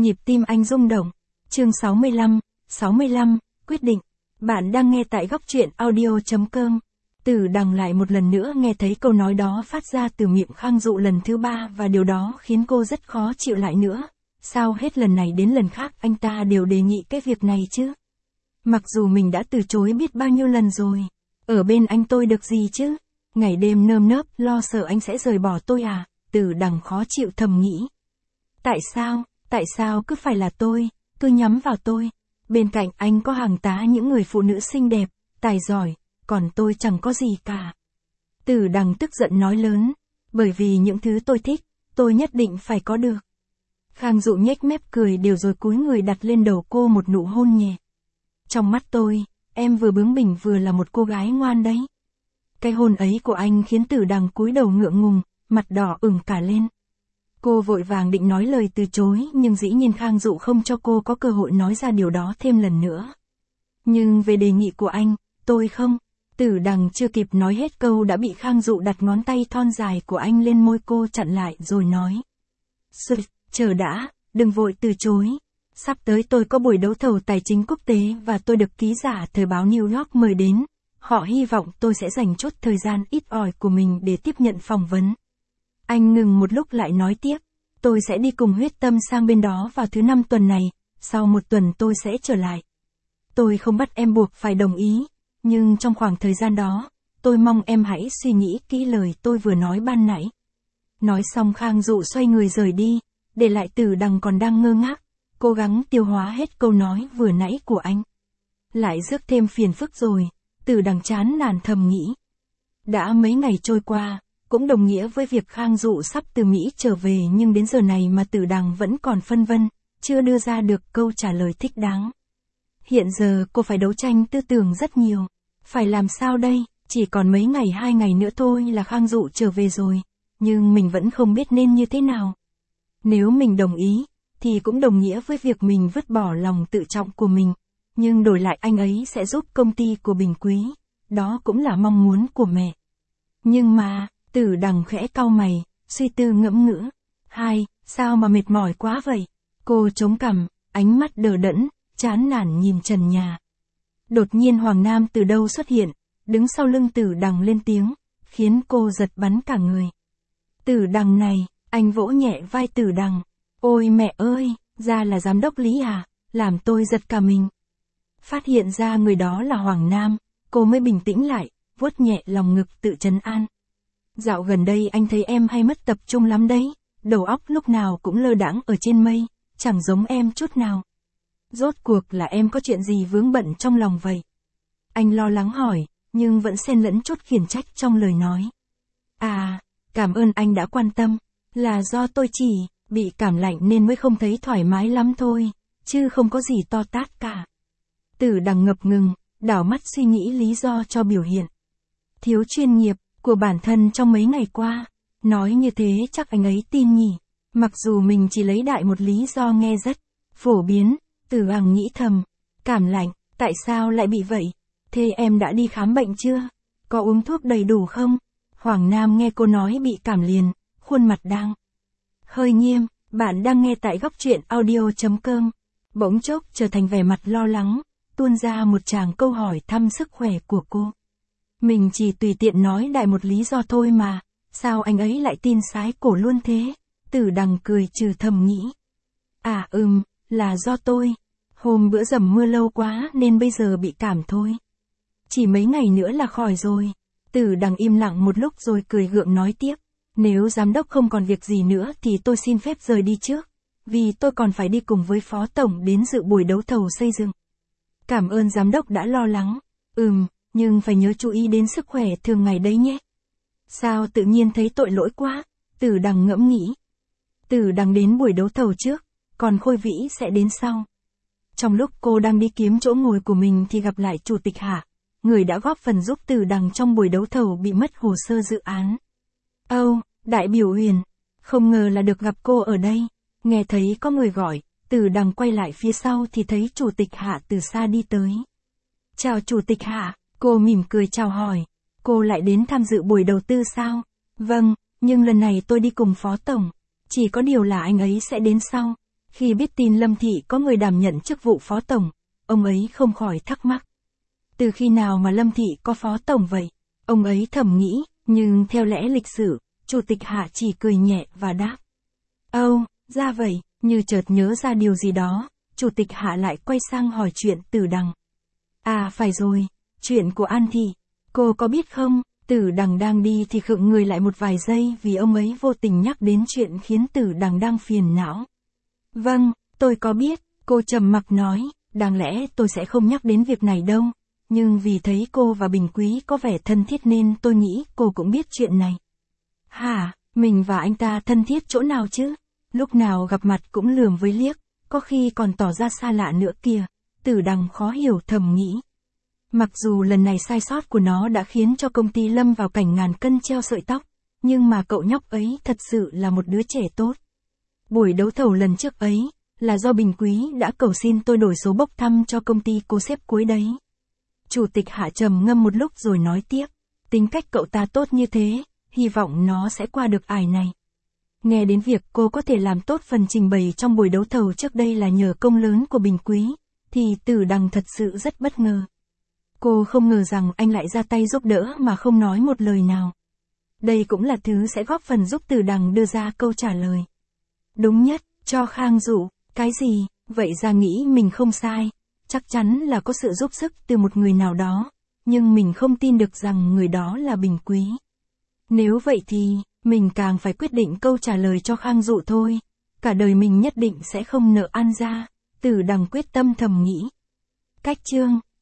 Nhịp tim anh rung động. Chương 65, quyết định. Bạn đang nghe tại góc truyện audio.com. Tử Đằng lại một lần nữa nghe thấy câu nói đó phát ra từ miệng Khang Dụ lần thứ 3 và điều đó khiến cô rất khó chịu lại nữa. Sao hết lần này đến lần khác anh ta đều đề nghị cái việc này chứ? Mặc dù mình đã từ chối biết bao nhiêu lần rồi. Ở bên anh tôi được gì chứ? Ngày đêm nơm nớp lo sợ anh sẽ rời bỏ tôi à? Tử Đằng khó chịu thầm nghĩ. Tại sao cứ phải là tôi, cứ nhắm vào tôi? Bên cạnh anh có hàng tá những người phụ nữ xinh đẹp, tài giỏi, còn tôi chẳng có gì cả. Tử Đằng tức giận nói lớn, bởi vì những thứ tôi thích, tôi nhất định phải có được. Khang Dụ nhếch mép cười đều rồi cúi người đặt lên đầu cô một nụ hôn nhẹ. Trong mắt tôi, em vừa bướng bỉnh vừa là một cô gái ngoan đấy. Cái hôn ấy của anh khiến Tử Đằng cúi đầu ngượng ngùng, mặt đỏ ửng cả lên. Cô vội vàng định nói lời từ chối nhưng dĩ nhiên Khang Dụ không cho cô có cơ hội nói ra điều đó thêm lần nữa. Nhưng về đề nghị của anh, tôi không. Tử Đằng chưa kịp nói hết câu đã bị Khang Dụ đặt ngón tay thon dài của anh lên môi cô chặn lại rồi nói. Chờ đã, đừng vội từ chối. Sắp tới tôi có buổi đấu thầu tài chính quốc tế và tôi được ký giả thời báo New York mời đến. Họ hy vọng tôi sẽ dành chút thời gian ít ỏi của mình để tiếp nhận phỏng vấn. Anh ngừng một lúc lại nói tiếp, tôi sẽ đi cùng Huyết Tâm sang bên đó vào thứ 5 tuần này, sau 1 tuần tôi sẽ trở lại. Tôi không bắt em buộc phải đồng ý, nhưng trong khoảng thời gian đó, tôi mong em hãy suy nghĩ kỹ lời tôi vừa nói ban nãy. Nói xong Khang Dụ xoay người rời đi, để lại Tử Đằng còn đang ngơ ngác, cố gắng tiêu hóa hết câu nói vừa nãy của anh. Lại rước thêm phiền phức rồi, Tử Đằng chán nản thầm nghĩ. Đã mấy ngày trôi qua, cũng đồng nghĩa với việc Khang Dụ sắp từ Mỹ trở về nhưng đến giờ này mà Tử Đằng vẫn còn phân vân, chưa đưa ra được câu trả lời thích đáng. Hiện giờ cô phải đấu tranh tư tưởng rất nhiều. Phải làm sao đây? Chỉ còn mấy ngày 2 ngày nữa thôi là Khang Dụ trở về rồi, nhưng mình vẫn không biết nên như thế nào. Nếu mình đồng ý, thì cũng đồng nghĩa với việc mình vứt bỏ lòng tự trọng của mình, nhưng đổi lại anh ấy sẽ giúp công ty của Bình Quý, đó cũng là mong muốn của mẹ. Nhưng mà, Tử Đằng khẽ cau mày, suy tư ngẫm ngữ. Sao mà mệt mỏi quá vậy? Cô chống cằm, ánh mắt đờ đẫn, chán nản nhìn trần nhà. Đột nhiên Hoàng Nam từ đâu xuất hiện, đứng sau lưng Tử Đằng lên tiếng, khiến cô giật bắn cả người. Tử Đằng này, anh vỗ nhẹ vai Tử Đằng. Ôi mẹ ơi, ra là giám đốc Lý à, làm tôi giật cả mình. Phát hiện ra người đó là Hoàng Nam, cô mới bình tĩnh lại, vuốt nhẹ lòng ngực tự trấn an. Dạo gần đây anh thấy em hay mất tập trung lắm đấy, đầu óc lúc nào cũng lơ đãng ở trên mây, chẳng giống em chút nào. Rốt cuộc là em có chuyện gì vướng bận trong lòng vậy? Anh lo lắng hỏi, nhưng vẫn xen lẫn chút khiển trách trong lời nói. Cảm ơn anh đã quan tâm, là do tôi chỉ bị cảm lạnh nên mới không thấy thoải mái lắm thôi, chứ không có gì to tát cả. Tử Đằng ngập ngừng, đảo mắt suy nghĩ lý do cho biểu hiện thiếu chuyên nghiệp của bản thân trong mấy ngày qua. Nói như thế chắc anh ấy tin nhỉ, mặc dù mình chỉ lấy đại một lý do nghe rất phổ biến. Tử Đằng nghĩ thầm, cảm lạnh, tại sao lại bị vậy? Thế em đã đi khám bệnh chưa? Có uống thuốc đầy đủ không? Hoàng Nam nghe cô nói bị cảm liền, khuôn mặt đang hơi nghiêm. Bạn đang nghe tại góc truyện audio.com. Bỗng chốc trở thành vẻ mặt lo lắng, tuôn ra một tràng câu hỏi thăm sức khỏe của cô. Mình chỉ tùy tiện nói đại một lý do thôi mà, sao anh ấy lại tin sái cổ luôn thế? Tử Đằng cười trừ thầm nghĩ. Là do tôi. Hôm bữa dầm mưa lâu quá nên bây giờ bị cảm thôi. Chỉ mấy ngày nữa là khỏi rồi. Tử Đằng im lặng một lúc rồi cười gượng nói tiếp. Nếu giám đốc không còn việc gì nữa thì tôi xin phép rời đi trước. Vì tôi còn phải đi cùng với phó tổng đến dự buổi đấu thầu xây dựng. Cảm ơn giám đốc đã lo lắng. Nhưng phải nhớ chú ý đến sức khỏe thường ngày đấy nhé. Sao tự nhiên thấy tội lỗi quá? Tử Đằng ngẫm nghĩ. Tử Đằng đến buổi đấu thầu trước, còn Khôi Vĩ sẽ đến sau. Trong lúc cô đang đi kiếm chỗ ngồi của mình thì gặp lại Chủ tịch Hạ, người đã góp phần giúp Tử Đằng trong buổi đấu thầu bị mất hồ sơ dự án. Đại biểu Huyền, không ngờ là được gặp cô ở đây. Nghe thấy có người gọi, Tử Đằng quay lại phía sau thì thấy Chủ tịch Hạ từ xa đi tới. Chào Chủ tịch Hạ, cô mỉm cười chào hỏi. Cô lại đến tham dự buổi đầu tư sao? Vâng, nhưng lần này tôi đi cùng phó tổng. Chỉ có điều là anh ấy sẽ đến sau. Khi biết tin Lâm Thị có người đảm nhận chức vụ phó tổng, ông ấy không khỏi thắc mắc. Từ khi nào mà Lâm Thị có phó tổng vậy? Ông ấy thầm nghĩ, nhưng theo lẽ lịch sử, Chủ tịch Hạ chỉ cười nhẹ và đáp. Âu, ra vậy, như chợt nhớ ra điều gì đó, Chủ tịch Hạ lại quay sang hỏi chuyện Tử Đằng. À phải rồi, chuyện của An Thị, cô có biết không? Tử Đằng đang đi thì khựng người lại một vài giây vì ông ấy vô tình nhắc đến chuyện khiến Tử Đằng đang phiền não. Vâng, tôi có biết, cô trầm mặc nói, đáng lẽ tôi sẽ không nhắc đến việc này đâu, nhưng vì thấy cô và Bình Quý có vẻ thân thiết nên tôi nghĩ cô cũng biết chuyện này. Hả, mình và anh ta thân thiết chỗ nào chứ? Lúc nào gặp mặt cũng lườm với liếc, có khi còn tỏ ra xa lạ nữa kìa, Tử Đằng khó hiểu thầm nghĩ. Mặc dù lần này sai sót của nó đã khiến cho công ty lâm vào cảnh ngàn cân treo sợi tóc, nhưng mà cậu nhóc ấy thật sự là một đứa trẻ tốt. Buổi đấu thầu lần trước ấy, là do Bình Quý đã cầu xin tôi đổi số bốc thăm cho công ty cô xếp cuối đấy. Chủ tịch Hạ trầm ngâm một lúc rồi nói tiếp, tính cách cậu ta tốt như thế, hy vọng nó sẽ qua được ải này. Nghe đến việc cô có thể làm tốt phần trình bày trong buổi đấu thầu trước đây là nhờ công lớn của Bình Quý, thì Tử Đằng thật sự rất bất ngờ. Cô không ngờ rằng anh lại ra tay giúp đỡ mà không nói một lời nào. Đây cũng là thứ sẽ góp phần giúp Tử Đằng đưa ra câu trả lời. Đúng nhất, cho Khang Dụ, cái gì, vậy ra nghĩ mình không sai, chắc chắn là có sự giúp sức từ một người nào đó, nhưng mình không tin được rằng người đó là Bình Quý. Nếu vậy thì, mình càng phải quyết định câu trả lời cho Khang Dụ thôi, cả đời mình nhất định sẽ không nợ ăn ra, Tử Đằng quyết tâm thầm nghĩ. Cách chương